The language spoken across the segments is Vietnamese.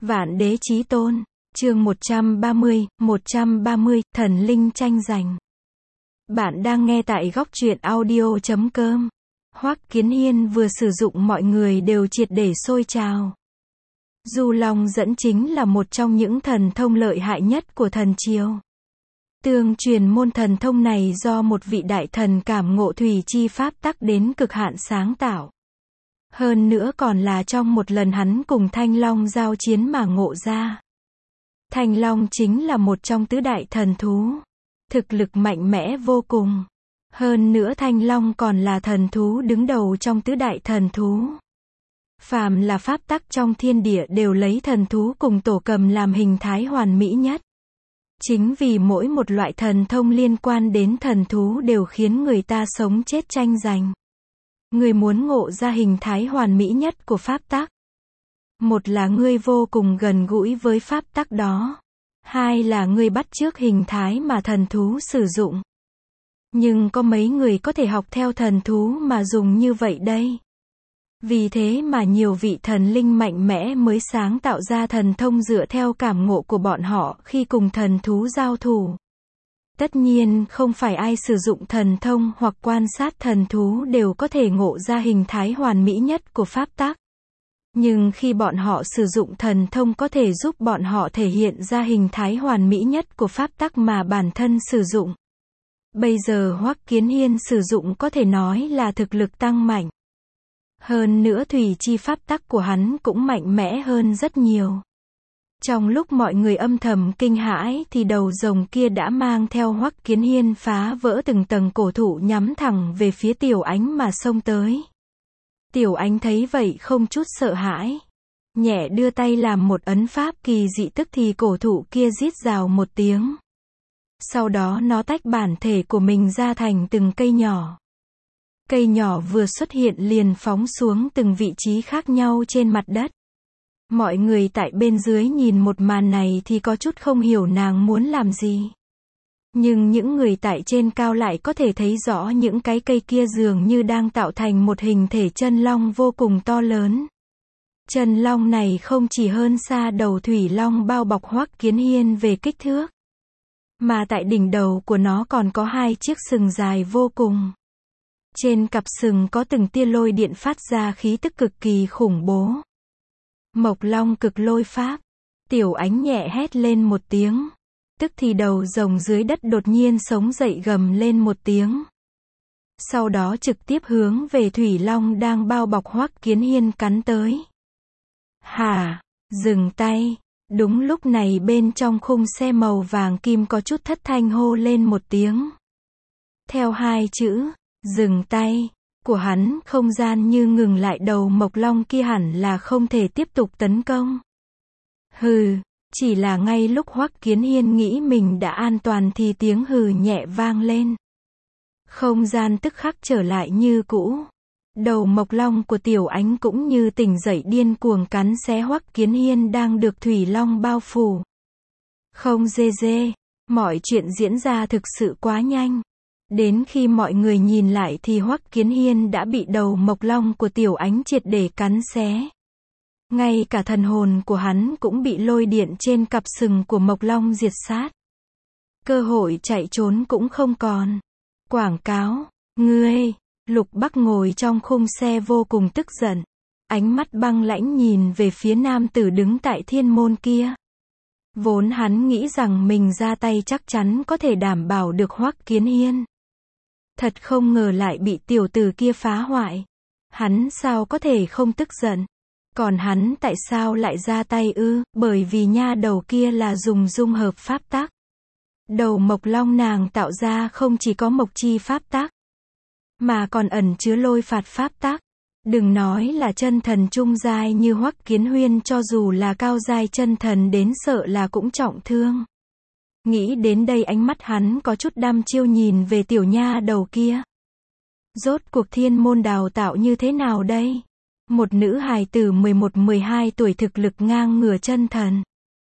Vạn Đế Chí Tôn, chương 130, thần linh tranh giành. Bạn đang nghe tại góc truyện audio.com. Hoắc Kiến Hiên vừa sử dụng mọi người đều triệt để sôi trào. Du Long dẫn chính là một trong những thần thông lợi hại nhất của thần triều. Tương truyền môn thần thông này do một vị đại thần cảm ngộ thủy chi pháp tắc đến cực hạn sáng tạo. Hơn nữa còn là trong một lần hắn cùng Thanh Long giao chiến mà ngộ ra. Thanh Long chính là một trong tứ đại thần thú. Thực lực mạnh mẽ vô cùng. Hơn nữa Thanh Long còn là thần thú đứng đầu trong tứ đại thần thú. Phàm là pháp tắc trong thiên địa đều lấy thần thú cùng tổ cầm làm hình thái hoàn mỹ nhất. Chính vì mỗi một loại thần thông liên quan đến thần thú đều khiến người ta sống chết tranh giành. Người muốn ngộ ra hình thái hoàn mỹ nhất của pháp tắc. Một là ngươi vô cùng gần gũi với pháp tắc đó. Hai là ngươi bắt chước hình thái mà thần thú sử dụng. Nhưng có mấy người có thể học theo thần thú mà dùng như vậy đây. Vì thế mà nhiều vị thần linh mạnh mẽ mới sáng tạo ra thần thông dựa theo cảm ngộ của bọn họ khi cùng thần thú giao thủ. Tất nhiên không phải ai sử dụng thần thông hoặc quan sát thần thú đều có thể ngộ ra hình thái hoàn mỹ nhất của pháp tắc. Nhưng khi bọn họ sử dụng thần thông có thể giúp bọn họ thể hiện ra hình thái hoàn mỹ nhất của pháp tắc mà bản thân sử dụng. Bây giờ Hoắc Kiến Hiên sử dụng có thể nói là thực lực tăng mạnh. Hơn nữa thủy chi pháp tắc của hắn cũng mạnh mẽ hơn rất nhiều. Trong lúc mọi người âm thầm kinh hãi thì đầu rồng kia đã mang theo Hoắc Kiến Hiên phá vỡ từng tầng cổ thụ nhắm thẳng về phía Tiểu Ánh mà xông tới. Tiểu Ánh thấy vậy không chút sợ hãi. Nhẹ đưa tay làm một ấn pháp kỳ dị tức thì cổ thụ kia rít rào một tiếng. Sau đó nó tách bản thể của mình ra thành từng cây nhỏ. Cây nhỏ vừa xuất hiện liền phóng xuống từng vị trí khác nhau trên mặt đất. Mọi người tại bên dưới nhìn một màn này thì có chút không hiểu nàng muốn làm gì. Nhưng những người tại trên cao lại có thể thấy rõ những cái cây kia dường như đang tạo thành một hình thể chân long vô cùng to lớn. Chân long này không chỉ hơn xa đầu thủy long bao bọc Hoắc Kiến Hiên về kích thước. Mà tại đỉnh đầu của nó còn có hai chiếc sừng dài vô cùng. Trên cặp sừng có từng tia lôi điện phát ra khí tức cực kỳ khủng bố. Mộc Long cực lôi pháp. Tiểu Ánh nhẹ hét lên một tiếng. Tức thì đầu rồng dưới đất đột nhiên sống dậy gầm lên một tiếng. Sau đó trực tiếp hướng về Thủy Long đang bao bọc Hoắc Kiến Hiên cắn tới. Hả? Dừng tay. Đúng lúc này bên trong khung xe màu vàng kim có chút thất thanh hô lên một tiếng. Theo hai chữ, dừng tay, của hắn không gian như ngừng lại đầu Mộc Long kia hẳn là không thể tiếp tục tấn công. Hừ, chỉ là ngay lúc Hoắc Kiến Hiên nghĩ mình đã an toàn thì tiếng hừ nhẹ vang lên. Không gian tức khắc trở lại như cũ. Đầu Mộc Long của Tiểu Ánh cũng như tỉnh dậy điên cuồng cắn xé Hoắc Kiến Hiên đang được Thủy Long bao phủ. Không dê, mọi chuyện diễn ra thực sự quá nhanh. Đến khi mọi người nhìn lại thì Hoắc Kiến Hiên đã bị đầu Mộc Long của Tiểu Ánh triệt để cắn xé. Ngay cả thần hồn của hắn cũng bị lôi điện trên cặp sừng của Mộc Long diệt sát. Cơ hội chạy trốn cũng không còn. Quảng cáo, ngươi, Lục Bắc ngồi trong khung xe vô cùng tức giận. Ánh mắt băng lãnh nhìn về phía nam tử đứng tại thiên môn kia. Vốn hắn nghĩ rằng mình ra tay chắc chắn có thể đảm bảo được Hoắc Kiến Hiên. Thật không ngờ lại bị tiểu tử kia phá hoại. Hắn sao có thể không tức giận? Còn hắn tại sao lại ra tay ư? Bởi vì nha đầu kia là dùng dung hợp pháp tắc. Đầu Mộc Long nàng tạo ra không chỉ có mộc chi pháp tắc, mà còn ẩn chứa lôi phạt pháp tắc. Đừng nói là chân thần trung giai như Hoắc Kiến Huyên, cho dù là cao giai chân thần đến sợ là cũng trọng thương. Nghĩ đến đây ánh mắt hắn có chút đăm chiêu nhìn về tiểu nha đầu kia. Rốt cuộc thiên môn đào tạo như thế nào đây? Một nữ hài tử 11-12 tuổi thực lực ngang ngửa chân thần.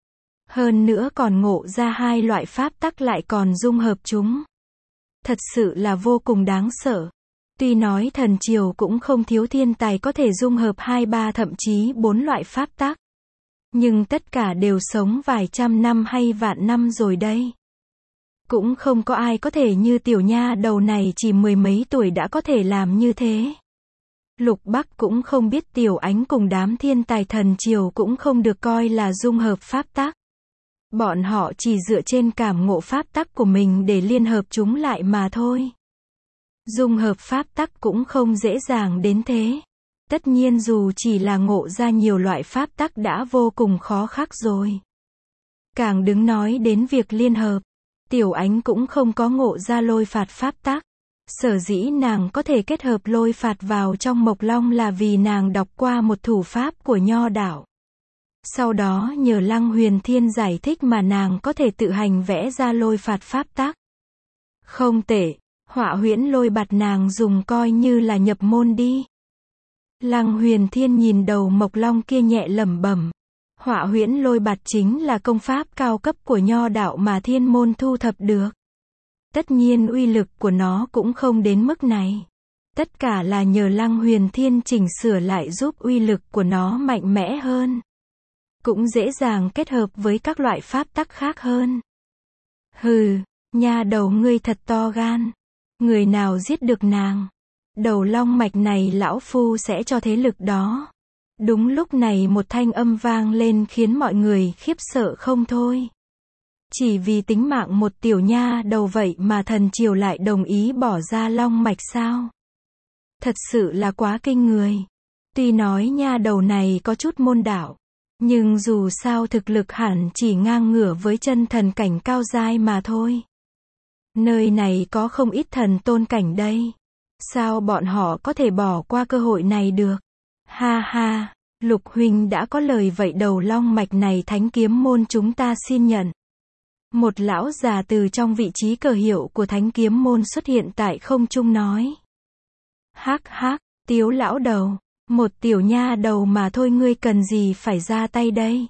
Hơn nữa còn ngộ ra hai loại pháp tắc lại còn dung hợp chúng. Thật sự là vô cùng đáng sợ. Tuy nói thần triều cũng không thiếu thiên tài có thể dung hợp 2-3 thậm chí 4 loại pháp tắc. Nhưng tất cả đều sống vài trăm năm hay vạn năm rồi đây. Cũng không có ai có thể như tiểu nha đầu này chỉ mười mấy tuổi đã có thể làm như thế. Lục Bắc cũng không biết Tiểu Ánh cùng đám thiên tài thần triều cũng không được coi là dung hợp pháp tắc. Bọn họ chỉ dựa trên cảm ngộ pháp tắc của mình để liên hợp chúng lại mà thôi. Dung hợp pháp tắc cũng không dễ dàng đến thế. Tất nhiên dù chỉ là ngộ ra nhiều loại pháp tắc đã vô cùng khó khắc rồi. Càng đừng nói đến việc liên hợp. Tiểu Ánh cũng không có ngộ ra lôi phạt pháp tắc. Sở dĩ nàng có thể kết hợp lôi phạt vào trong Mộc Long là vì nàng đọc qua một thủ pháp của Nho đạo. Sau đó nhờ Lăng Huyền Thiên giải thích mà nàng có thể tự hành vẽ ra lôi phạt pháp tắc. Không tệ, họa huyễn lôi bạt nàng dùng coi như là nhập môn đi. Lăng Huyền Thiên nhìn đầu Mộc Long kia nhẹ lẩm bẩm. Họa huyễn lôi bạt chính là công pháp cao cấp của Nho đạo mà thiên môn thu thập được. Tất nhiên uy lực của nó cũng không đến mức này. Tất cả là nhờ Lăng Huyền Thiên chỉnh sửa lại giúp uy lực của nó mạnh mẽ hơn. Cũng dễ dàng kết hợp với các loại pháp tắc khác hơn. Hừ, nha đầu ngươi thật to gan. Người nào giết được nàng? Đầu long mạch này lão phu sẽ cho thế lực đó. Đúng lúc này một thanh âm vang lên khiến mọi người khiếp sợ không thôi. Chỉ vì tính mạng một tiểu nha đầu vậy mà thần triều lại đồng ý bỏ ra long mạch sao? Thật sự là quá kinh người. Tuy nói nha đầu này có chút môn đạo, nhưng dù sao thực lực hẳn chỉ ngang ngửa với chân thần cảnh cao giai mà thôi. Nơi này có không ít thần tôn cảnh đây. Sao bọn họ có thể bỏ qua cơ hội này được? Ha ha, Lục huynh đã có lời vậy đầu long mạch này thánh kiếm môn chúng ta xin nhận. Một lão già từ trong vị trí cờ hiệu của thánh kiếm môn xuất hiện tại không trung nói. Hắc hắc, Tiếu lão đầu, một tiểu nha đầu mà thôi ngươi cần gì phải ra tay đây?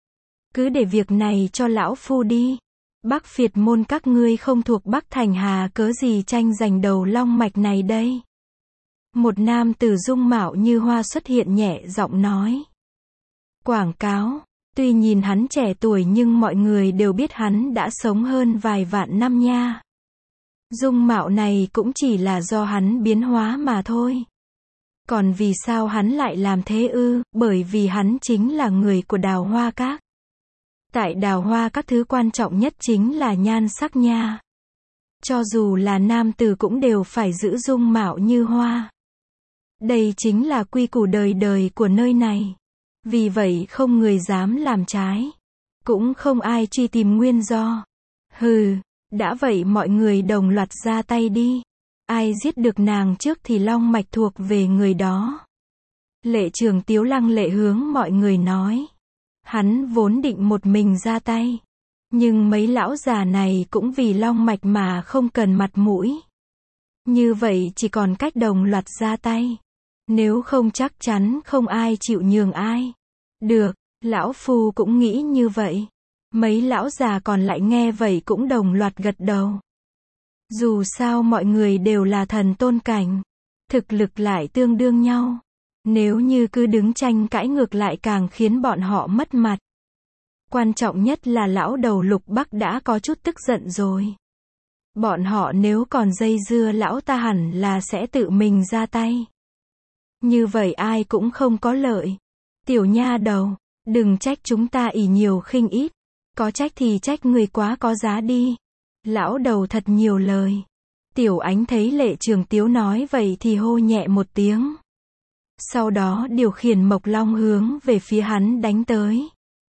Cứ để việc này cho lão phu đi. Bắc Phiệt môn các ngươi không thuộc Bắc Thành Hà cớ gì tranh giành đầu long mạch này đây? Một nam tử dung mạo như hoa xuất hiện nhẹ giọng nói. Quảng cáo, tuy nhìn hắn trẻ tuổi nhưng mọi người đều biết hắn đã sống hơn vài vạn năm nha. Dung mạo này cũng chỉ là do hắn biến hóa mà thôi. Còn vì sao hắn lại làm thế ư? Bởi vì hắn chính là người của Đào Hoa Các. Tại Đào Hoa Các thứ quan trọng nhất chính là nhan sắc nha. Cho dù là nam tử cũng đều phải giữ dung mạo như hoa. Đây chính là quy củ đời đời của nơi này. Vì vậy không người dám làm trái. Cũng không ai truy tìm nguyên do. Hừ, đã vậy mọi người đồng loạt ra tay đi. Ai giết được nàng trước thì long mạch thuộc về người đó. Lệ Trường Tiếu lăng lệ hướng mọi người nói. Hắn vốn định một mình ra tay. Nhưng mấy lão già này cũng vì long mạch mà không cần mặt mũi. Như vậy chỉ còn cách đồng loạt ra tay. Nếu không chắc chắn không ai chịu nhường ai. Được, lão phu cũng nghĩ như vậy. Mấy lão già còn lại nghe vậy cũng đồng loạt gật đầu. Dù sao mọi người đều là thần tôn cảnh. Thực lực lại tương đương nhau. Nếu như cứ đứng tranh cãi ngược lại càng khiến bọn họ mất mặt. Quan trọng nhất là lão đầu Lục Bắc đã có chút tức giận rồi. Bọn họ nếu còn dây dưa lão ta hẳn là sẽ tự mình ra tay. Như vậy ai cũng không có lợi. Tiểu nha đầu, đừng trách chúng ta ỷ nhiều khinh ít. Có trách thì trách người quá có giá đi. Lão đầu thật nhiều lời. Tiểu Ánh thấy Lệ Trường Tiếu nói vậy thì hô nhẹ một tiếng. Sau đó điều khiển Mộc Long hướng về phía hắn đánh tới.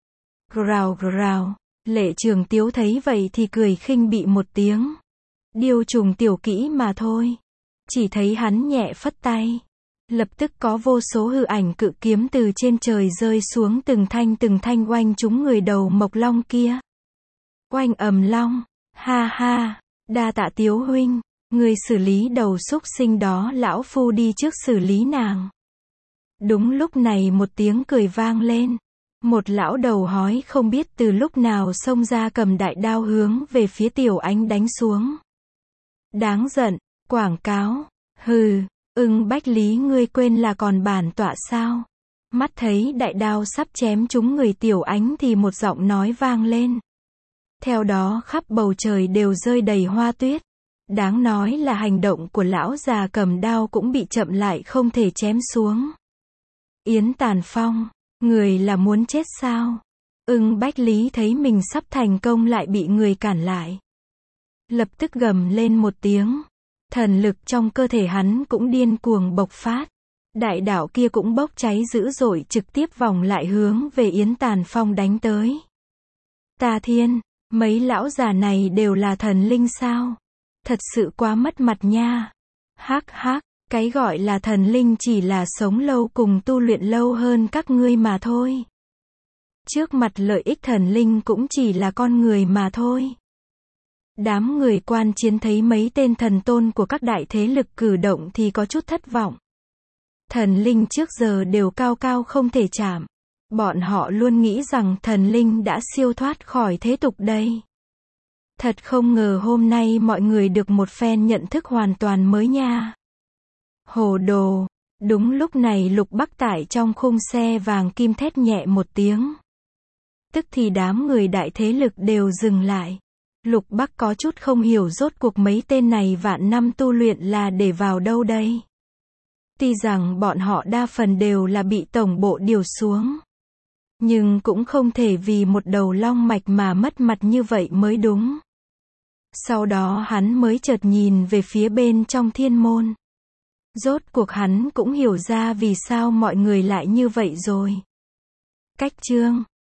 Grào grào, Lệ Trường Tiếu thấy vậy thì cười khinh bỉ một tiếng. Điêu trùng tiểu kỹ mà thôi. Chỉ thấy hắn nhẹ phất tay. Lập tức có vô số hư ảnh cự kiếm từ trên trời rơi xuống từng thanh oanh trúng người đầu Mộc Long kia. Oanh ầm long, ha ha, đa tạ Tiếu huynh, người xử lý đầu súc sinh đó lão phu đi trước xử lý nàng. Đúng lúc này một tiếng cười vang lên. Một lão đầu hói không biết từ lúc nào xông ra cầm đại đao hướng về phía Tiểu Ánh đánh xuống. Đáng giận, quảng cáo, hừ, Ưng Bách Lý ngươi quên là còn bản tọa sao? Mắt thấy đại đao sắp chém trúng người Tiểu Ánh thì một giọng nói vang lên. Theo đó khắp bầu trời đều rơi đầy hoa tuyết. Đáng nói là hành động của lão già cầm đao cũng bị chậm lại không thể chém xuống. Yến Tàn Phong, người là muốn chết sao? Ưng Bách Lý thấy mình sắp thành công lại bị người cản lại. Lập tức gầm lên một tiếng. Thần lực trong cơ thể hắn cũng điên cuồng bộc phát. Đại đạo kia cũng bốc cháy dữ dội trực tiếp vòng lại hướng về Yến Tàn Phong đánh tới. Tà Thiên, mấy lão già này đều là thần linh sao? Thật sự quá mất mặt nha. Hắc hắc, cái gọi là thần linh chỉ là sống lâu cùng tu luyện lâu hơn các ngươi mà thôi. Trước mặt lợi ích thần linh cũng chỉ là con người mà thôi. Đám người quan chiến thấy mấy tên thần tôn của các đại thế lực cử động thì có chút thất vọng. Thần linh trước giờ đều cao cao không thể chạm. Bọn họ luôn nghĩ rằng thần linh đã siêu thoát khỏi thế tục đây. Thật không ngờ hôm nay mọi người được một phen nhận thức hoàn toàn mới nha. Hồ đồ. Đúng lúc này Lục Bắc tại trong khung xe vàng kim thét nhẹ một tiếng. Tức thì đám người đại thế lực đều dừng lại. Lục Bắc có chút không hiểu rốt cuộc mấy tên này vạn năm tu luyện là để vào đâu đây. Tuy rằng bọn họ đa phần đều là bị tổng bộ điều xuống. Nhưng cũng không thể vì một đầu long mạch mà mất mặt như vậy mới đúng. Sau đó hắn mới chợt nhìn về phía bên trong thiên môn. Rốt cuộc hắn cũng hiểu ra vì sao mọi người lại như vậy rồi. Cách chương